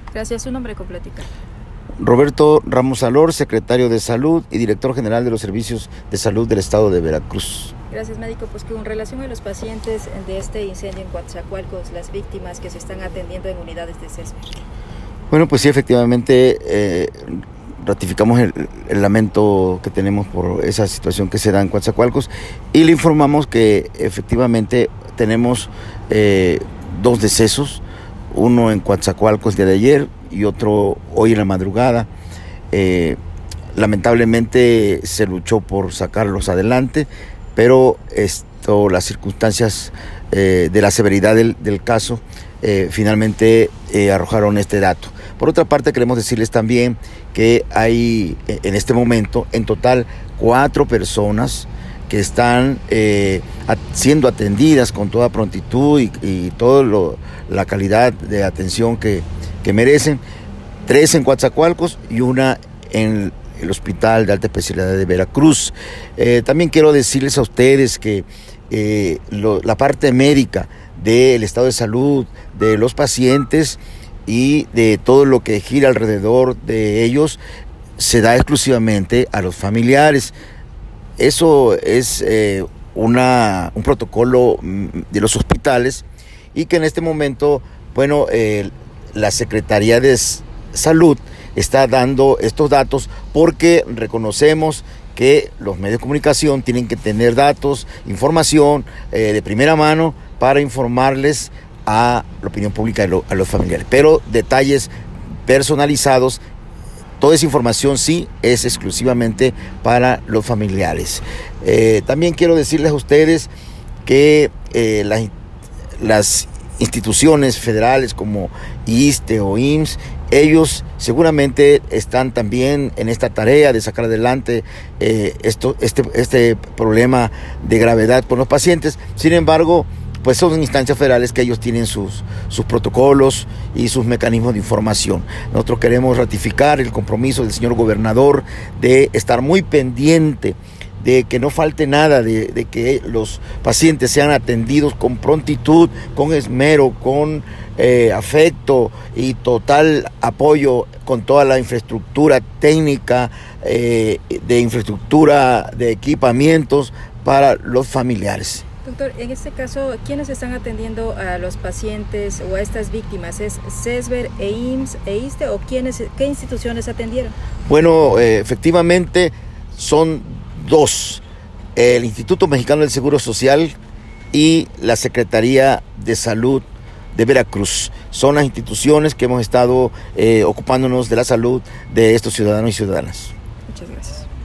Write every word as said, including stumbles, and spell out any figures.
Gracias. Su nombre completo. Roberto Ramos Alor, secretario de Salud y director general de los Servicios de Salud del Estado de Veracruz. Gracias, médico. Pues con relación a los pacientes de este incendio en Coatzacoalcos, las víctimas que se están atendiendo en unidades de Cesber. Bueno, pues sí, efectivamente, eh, ratificamos el, el lamento que tenemos por esa situación que se da en Coatzacoalcos y le informamos que efectivamente tenemos eh, dos decesos, uno en Coatzacoalcos día de ayer y otro hoy en la madrugada. Eh, lamentablemente se luchó por sacarlos adelante, pero esto, las circunstancias eh, de la severidad del, del caso eh, finalmente eh, arrojaron este dato. Por otra parte, queremos decirles también que hay en este momento en total cuatro personas que están eh, at- siendo atendidas con toda prontitud y, y toda la calidad de atención que, que merecen, tres en Coatzacoalcos y una en el Hospital de Alta Especialidad de Veracruz. Eh, también quiero decirles a ustedes que eh, lo, la parte médica del estado de salud de los pacientes y de todo lo que gira alrededor de ellos se da exclusivamente a los familiares. Eso es eh, una, un protocolo de los hospitales y que en este momento, bueno, eh, la Secretaría de Salud está dando estos datos porque reconocemos que los medios de comunicación tienen que tener datos, información eh, de primera mano para informarles a la opinión pública y lo, a los familiares. Pero detalles personalizados, toda esa información sí es exclusivamente para los familiares. Eh, también quiero decirles a ustedes que eh, las, las instituciones federales como ISSSTE o I M S S, ellos seguramente están también en esta tarea de sacar adelante eh, esto, este, este problema de gravedad con los pacientes. Sin embargo, pues son instancias federales que ellos tienen sus, sus protocolos y sus mecanismos de información. Nosotros queremos ratificar el compromiso del señor gobernador de estar muy pendiente de que no falte nada, de, de que los pacientes sean atendidos con prontitud, con esmero, con eh, afecto y total apoyo con toda la infraestructura técnica, eh, de infraestructura de equipamientos para los familiares. Doctor, en este caso, ¿quiénes están atendiendo a los pacientes o a estas víctimas? ¿Es Cesber e I M S S e ISSSTE o quiénes, qué instituciones atendieron? Bueno, eh, efectivamente son dos, el Instituto Mexicano del Seguro Social y la Secretaría de Salud de Veracruz. Son las instituciones que hemos estado eh, ocupándonos de la salud de estos ciudadanos y ciudadanas. Muchas gracias.